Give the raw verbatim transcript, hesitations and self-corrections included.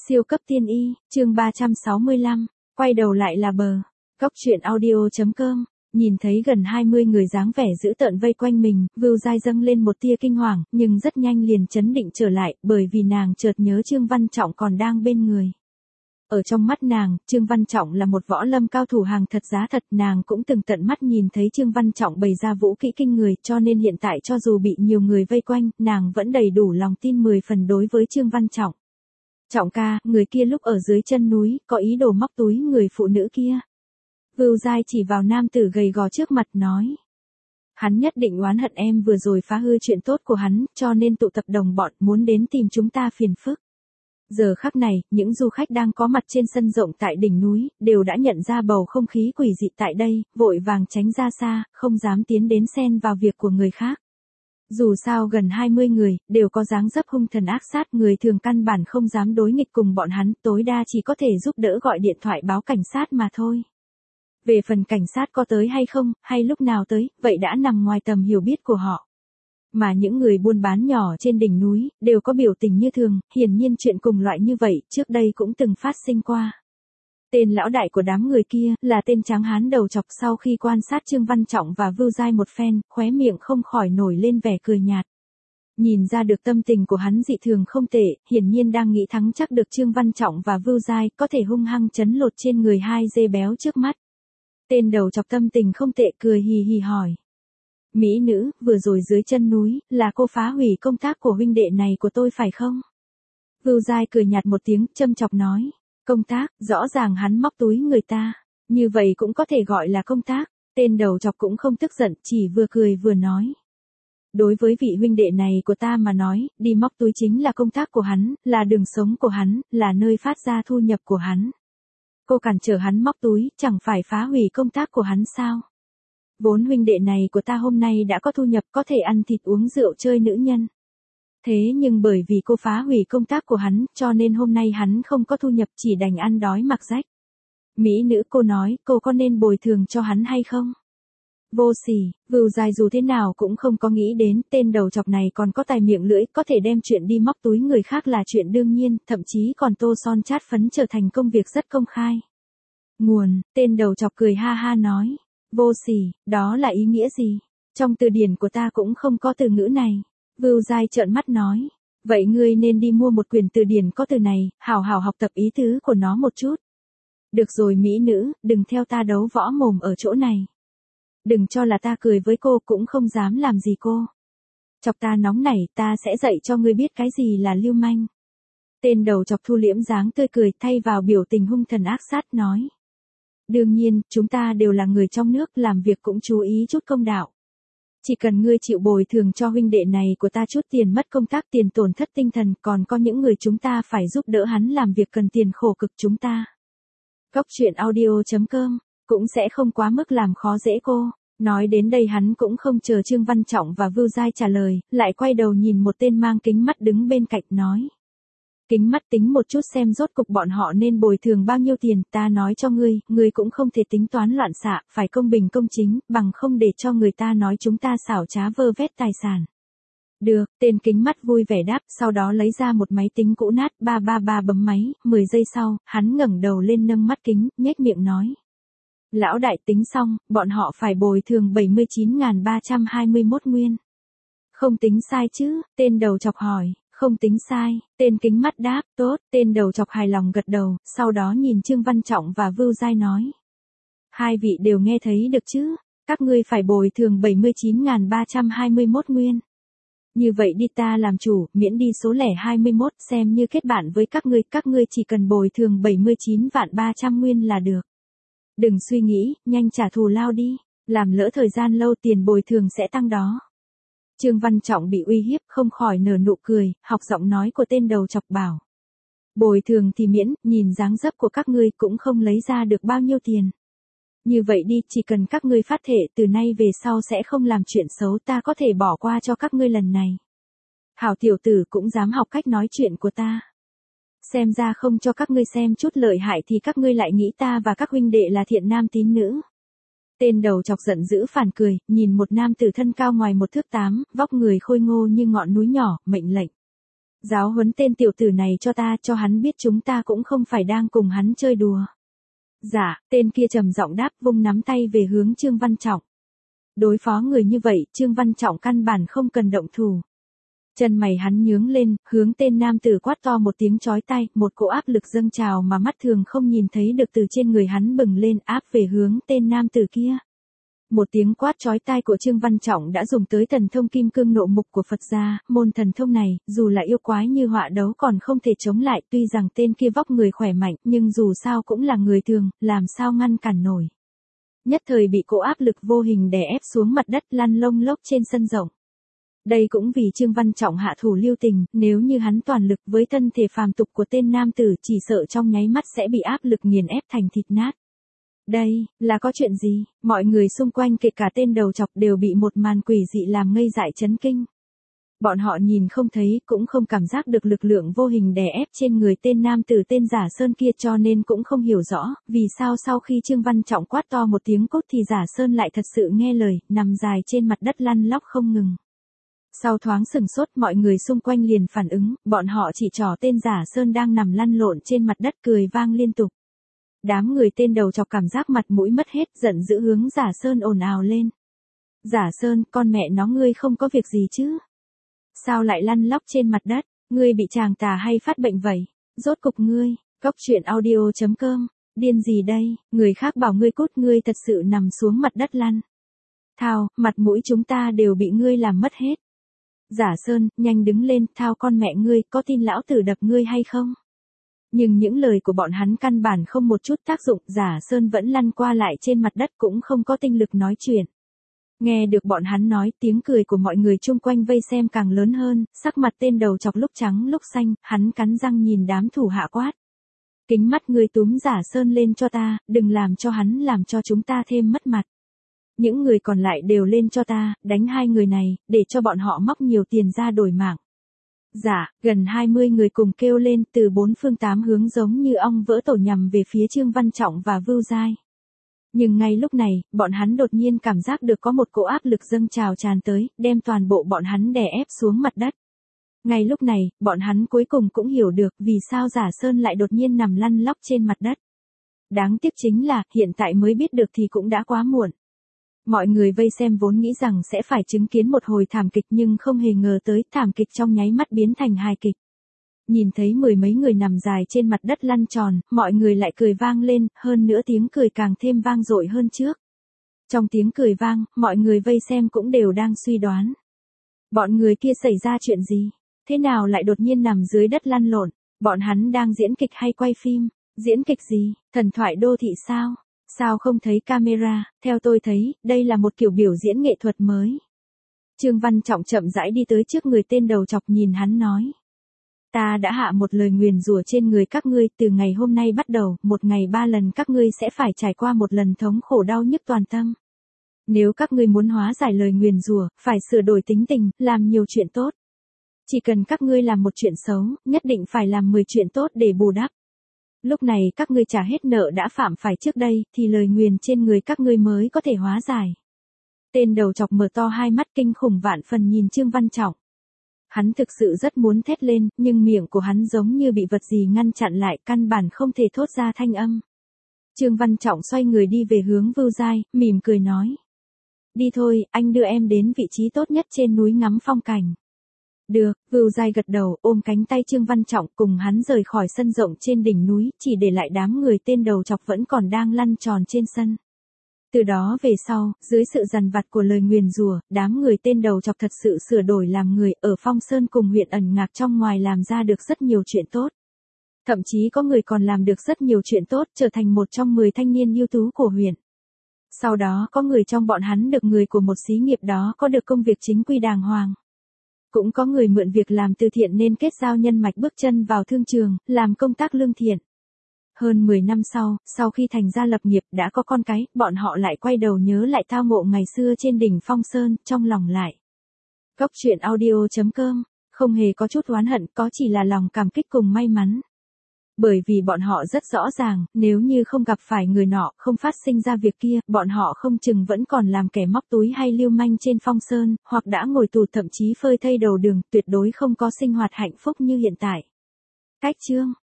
Siêu cấp tiên y, chương ba trăm sáu mươi lăm, quay đầu lại là bờ. Góc truyện audio chấm com, nhìn thấy gần hai mươi người dáng vẻ dữ tợn vây quanh mình, Vưu Giai dâng lên một tia kinh hoàng, nhưng rất nhanh liền chấn định trở lại, bởi vì nàng chợt nhớ Trương Văn Trọng còn đang bên người. Ở trong mắt nàng, Trương Văn Trọng là một võ lâm cao thủ hàng thật giá thật, nàng cũng từng tận mắt nhìn thấy Trương Văn Trọng bày ra vũ kỹ kinh người, cho nên hiện tại cho dù bị nhiều người vây quanh, nàng vẫn đầy đủ lòng tin mười phần đối với Trương Văn Trọng. Trọng ca, người kia lúc ở dưới chân núi, có ý đồ móc túi người phụ nữ kia. Vưu Giai chỉ vào nam tử gầy gò trước mặt nói. Hắn nhất định oán hận em vừa rồi phá hư chuyện tốt của hắn, cho nên tụ tập đồng bọn muốn đến tìm chúng ta phiền phức. Giờ khắc này, những du khách đang có mặt trên sân rộng tại đỉnh núi, đều đã nhận ra bầu không khí quỷ dị tại đây, vội vàng tránh ra xa, không dám tiến đến xen vào việc của người khác. Dù sao gần hai mươi người, đều có dáng dấp hung thần ác sát, người thường căn bản không dám đối nghịch cùng bọn hắn, tối đa chỉ có thể giúp đỡ gọi điện thoại báo cảnh sát mà thôi. Về phần cảnh sát có tới hay không, hay lúc nào tới, vậy đã nằm ngoài tầm hiểu biết của họ. Mà những người buôn bán nhỏ trên đỉnh núi, đều có biểu tình như thường, hiển nhiên chuyện cùng loại như vậy, trước đây cũng từng phát sinh qua. Tên lão đại của đám người kia, là tên tráng hán đầu chọc, sau khi quan sát Trương Văn Trọng và Vưu Giai một phen, khóe miệng không khỏi nổi lên vẻ cười nhạt. Nhìn ra được tâm tình của hắn dị thường không tệ, hiển nhiên đang nghĩ thắng chắc được Trương Văn Trọng và Vưu Giai, có thể hung hăng chấn lột trên người hai dê béo trước mắt. Tên đầu chọc tâm tình không tệ cười hì hì hỏi. Mỹ nữ, vừa rồi dưới chân núi, là cô phá hủy công tác của huynh đệ này của tôi phải không? Vưu Giai cười nhạt một tiếng, châm chọc nói. Công tác, rõ ràng hắn móc túi người ta. Như vậy cũng có thể gọi là công tác. Tên đầu chọc cũng không tức giận, chỉ vừa cười vừa nói. Đối với vị huynh đệ này của ta mà nói, đi móc túi chính là công tác của hắn, là đường sống của hắn, là nơi phát ra thu nhập của hắn. Cô cản trở hắn móc túi, chẳng phải phá hủy công tác của hắn sao? Vốn huynh đệ này của ta hôm nay đã có thu nhập, có thể ăn thịt uống rượu chơi nữ nhân. Thế nhưng bởi vì cô phá hủy công tác của hắn, cho nên hôm nay hắn không có thu nhập, chỉ đành ăn đói mặc rách. Mỹ nữ, cô nói, cô có nên bồi thường cho hắn hay không? Vô sỉ, Vưu Giai dù thế nào cũng không có nghĩ đến, tên đầu chọc này còn có tài miệng lưỡi, có thể đem chuyện đi móc túi người khác là chuyện đương nhiên, thậm chí còn tô son chát phấn trở thành công việc rất công khai. Nguồn, tên đầu chọc cười ha ha nói. Vô sỉ, đó là ý nghĩa gì? Trong từ điển của ta cũng không có từ ngữ này. Vưu Giai trợn mắt nói. Vậy ngươi nên đi mua một quyển từ điển có từ này, hào hào học tập ý tứ của nó một chút. Được rồi mỹ nữ, đừng theo ta đấu võ mồm ở chỗ này. Đừng cho là ta cười với cô, cũng không dám làm gì cô. Chọc ta nóng nảy, ta sẽ dạy cho ngươi biết cái gì là lưu manh. Tên đầu chọc thu liễm dáng tươi cười, thay vào biểu tình hung thần ác sát nói. Đương nhiên, chúng ta đều là người trong nước, làm việc cũng chú ý chút công đạo. Chỉ cần ngươi chịu bồi thường cho huynh đệ này của ta chút tiền mất công tác, tiền tổn thất tinh thần, còn có những người chúng ta phải giúp đỡ hắn làm việc cần tiền khổ cực chúng ta. Góc truyện audio chấm com, cũng sẽ không quá mức làm khó dễ cô. Nói đến đây hắn cũng không chờ Trương Văn Trọng và Vưu Giai trả lời, lại quay đầu nhìn một tên mang kính mắt đứng bên cạnh nói. Kính mắt tính một chút xem rốt cục bọn họ nên bồi thường bao nhiêu tiền, ta nói cho ngươi, ngươi cũng không thể tính toán loạn xạ, phải công bình công chính, bằng không để cho người ta nói chúng ta xảo trá vơ vét tài sản. Được, tên kính mắt vui vẻ đáp, sau đó lấy ra một máy tính cũ nát, ba ba ba bấm máy, mười giây sau, hắn ngẩng đầu lên nâng mắt kính, nhếch miệng nói. Lão đại tính xong, bọn họ phải bồi thường bảy mươi chín nghìn ba trăm hai mươi mốt nguyên. Không tính sai chứ, tên đầu chọc hỏi. Không tính sai, tên kính mắt đáp, tốt, tên đầu chọc hài lòng gật đầu, sau đó nhìn Trương Văn Trọng và Vưu Giai nói. Hai vị đều nghe thấy được chứ, các ngươi phải bồi thường bảy mươi chín nghìn ba trăm hai mươi mốt nguyên. Như vậy đi ta làm chủ, miễn đi số lẻ hai mươi mốt, xem như kết bạn với các ngươi, các ngươi chỉ cần bồi thường bảy mươi chín vạn ba trăm nguyên là được. Đừng suy nghĩ, nhanh trả thù lao đi, làm lỡ thời gian lâu tiền bồi thường sẽ tăng đó. Trương Văn Trọng bị uy hiếp, không khỏi nở nụ cười, học giọng nói của tên đầu chọc bảo. Bồi thường thì miễn, nhìn dáng dấp của các ngươi cũng không lấy ra được bao nhiêu tiền. Như vậy đi, chỉ cần các ngươi phát thệ từ nay về sau sẽ không làm chuyện xấu, ta có thể bỏ qua cho các ngươi lần này. Hảo tiểu tử cũng dám học cách nói chuyện của ta. Xem ra không cho các ngươi xem chút lợi hại thì các ngươi lại nghĩ ta và các huynh đệ là thiện nam tín nữ. Tên đầu chọc giận dữ phản cười, nhìn một nam tử thân cao ngoài một thước tám, vóc người khôi ngô như ngọn núi nhỏ, mệnh lệnh. Giáo huấn tên tiểu tử này cho ta, cho hắn biết chúng ta cũng không phải đang cùng hắn chơi đùa. Dạ, tên kia trầm giọng đáp, vung nắm tay về hướng Trương Văn Trọng. Đối phó người như vậy, Trương Văn Trọng căn bản không cần động thủ. Chân mày hắn nhướng lên, hướng tên nam tử quát to một tiếng chói tai, một cỗ áp lực dâng trào mà mắt thường không nhìn thấy được từ trên người hắn bừng lên, áp về hướng tên nam tử kia. Một tiếng quát chói tai của Trương Văn Trọng đã dùng tới thần thông kim cương nộ mục của Phật gia, môn thần thông này, dù là yêu quái như họa đấu còn không thể chống lại, tuy rằng tên kia vóc người khỏe mạnh, nhưng dù sao cũng là người thường, làm sao ngăn cản nổi. Nhất thời bị cỗ áp lực vô hình đè ép xuống mặt đất, lăn lông lốc trên sân rộng. Đây cũng vì Trương Văn Trọng hạ thủ lưu tình, nếu như hắn toàn lực với thân thể phàm tục của tên nam tử, chỉ sợ trong nháy mắt sẽ bị áp lực nghiền ép thành thịt nát. Đây, là có chuyện gì? Mọi người xung quanh kể cả tên đầu chọc đều bị một màn quỷ dị làm ngây dại chấn kinh. Bọn họ nhìn không thấy, cũng không cảm giác được lực lượng vô hình đè ép trên người tên nam tử tên Giả Sơn kia, cho nên cũng không hiểu rõ, vì sao sau khi Trương Văn Trọng quát to một tiếng cốt thì Giả Sơn lại thật sự nghe lời, nằm dài trên mặt đất lăn lóc không ngừng. Sau thoáng sừng sốt, mọi người xung quanh liền phản ứng, bọn họ chỉ trỏ tên Giả Sơn đang nằm lăn lộn trên mặt đất cười vang liên tục. Đám người tên đầu chọc cảm giác mặt mũi mất hết, giận dữ hướng Giả Sơn ồn ào lên. Giả Sơn, con mẹ nó ngươi không có việc gì chứ? Sao lại lăn lóc trên mặt đất? Ngươi bị tràng tà hay phát bệnh vậy? Rốt cục ngươi, Cóc Truyện Audio chấm com, điên gì đây? Người khác bảo ngươi cút, ngươi thật sự nằm xuống mặt đất lăn. Thao, mặt mũi chúng ta đều bị ngươi làm mất hết. Giả Sơn, nhanh đứng lên, thao con mẹ ngươi, có tin lão tử đập ngươi hay không? Nhưng những lời của bọn hắn căn bản không một chút tác dụng, Giả Sơn vẫn lăn qua lại trên mặt đất cũng không có tinh lực nói chuyện. Nghe được bọn hắn nói, tiếng cười của mọi người chung quanh vây xem càng lớn hơn, sắc mặt tên đầu chọc lúc trắng lúc xanh, hắn cắn răng nhìn đám thủ hạ quát. Kính mắt ngươi túm Giả Sơn lên cho ta, đừng làm cho hắn làm cho chúng ta thêm mất mặt. Những người còn lại đều lên cho ta, đánh hai người này, để cho bọn họ móc nhiều tiền ra đổi mạng. Dạ, gần hai mươi người cùng kêu lên từ bốn phương tám hướng giống như ong vỡ tổ nhằm về phía Trương Văn Trọng và Vưu Giai. Nhưng ngay lúc này, bọn hắn đột nhiên cảm giác được có một cỗ áp lực dâng trào tràn tới, đem toàn bộ bọn hắn đè ép xuống mặt đất. Ngay lúc này, bọn hắn cuối cùng cũng hiểu được vì sao Giả Sơn lại đột nhiên nằm lăn lóc trên mặt đất. Đáng tiếc chính là, hiện tại mới biết được thì cũng đã quá muộn. Mọi người vây xem vốn nghĩ rằng sẽ phải chứng kiến một hồi thảm kịch nhưng không hề ngờ tới thảm kịch trong nháy mắt biến thành hài kịch. Nhìn thấy mười mấy người nằm dài trên mặt đất lăn tròn, mọi người lại cười vang lên, hơn nữa tiếng cười càng thêm vang dội hơn trước. Trong tiếng cười vang, mọi người vây xem cũng đều đang suy đoán. Bọn người kia xảy ra chuyện gì? Thế nào lại đột nhiên nằm dưới đất lăn lộn? Bọn hắn đang diễn kịch hay quay phim? Diễn kịch gì? Thần thoại đô thị sao? Sao không thấy camera? Theo tôi thấy, đây là một kiểu biểu diễn nghệ thuật mới. Trương Văn Trọng chậm rãi đi tới trước người tên đầu chọc nhìn hắn nói. Ta đã hạ một lời nguyền rủa trên người các ngươi, từ ngày hôm nay bắt đầu, một ngày ba lần các ngươi sẽ phải trải qua một lần thống khổ đau nhức toàn tâm. Nếu các ngươi muốn hóa giải lời nguyền rủa, phải sửa đổi tính tình, làm nhiều chuyện tốt. Chỉ cần các ngươi làm một chuyện xấu, nhất định phải làm mười chuyện tốt để bù đắp. Lúc này các ngươi trả hết nợ đã phạm phải trước đây, thì lời nguyền trên người các ngươi mới có thể hóa giải. Tên đầu chọc mở to hai mắt kinh khủng vạn phần nhìn Trương Văn Trọng. Hắn thực sự rất muốn thét lên, nhưng miệng của hắn giống như bị vật gì ngăn chặn lại, căn bản không thể thốt ra thanh âm. Trương Văn Trọng xoay người đi về hướng Vưu Giai, mỉm cười nói. Đi thôi, anh đưa em đến vị trí tốt nhất trên núi ngắm phong cảnh. Được, Vưu Giai gật đầu, ôm cánh tay Trương Văn Trọng cùng hắn rời khỏi sân rộng trên đỉnh núi, chỉ để lại đám người tên đầu chọc vẫn còn đang lăn tròn trên sân. Từ đó về sau, dưới sự dằn vặt của lời nguyền rủa, đám người tên đầu chọc thật sự sửa đổi làm người, ở Phong Sơn cùng huyện ẩn ngạc trong ngoài làm ra được rất nhiều chuyện tốt. Thậm chí có người còn làm được rất nhiều chuyện tốt, trở thành một trong mười thanh niên ưu tú của huyện. Sau đó có người trong bọn hắn được người của một xí nghiệp đó có được công việc chính quy đàng hoàng. Cũng có người mượn việc làm từ thiện nên kết giao nhân mạch bước chân vào thương trường, làm công tác lương thiện. Hơn mười năm sau, sau khi thành gia lập nghiệp đã có con cái, bọn họ lại quay đầu nhớ lại tao ngộ ngày xưa trên đỉnh Phong Sơn, trong lòng lại. Cóc Truyện Audio chấm com, không hề có chút oán hận, có chỉ là lòng cảm kích cùng may mắn. Bởi vì bọn họ rất rõ ràng, nếu như không gặp phải người nọ, không phát sinh ra việc kia, bọn họ không chừng vẫn còn làm kẻ móc túi hay lưu manh trên Phong Sơn, hoặc đã ngồi tù thậm chí phơi thây đầu đường, tuyệt đối không có sinh hoạt hạnh phúc như hiện tại. Cách chương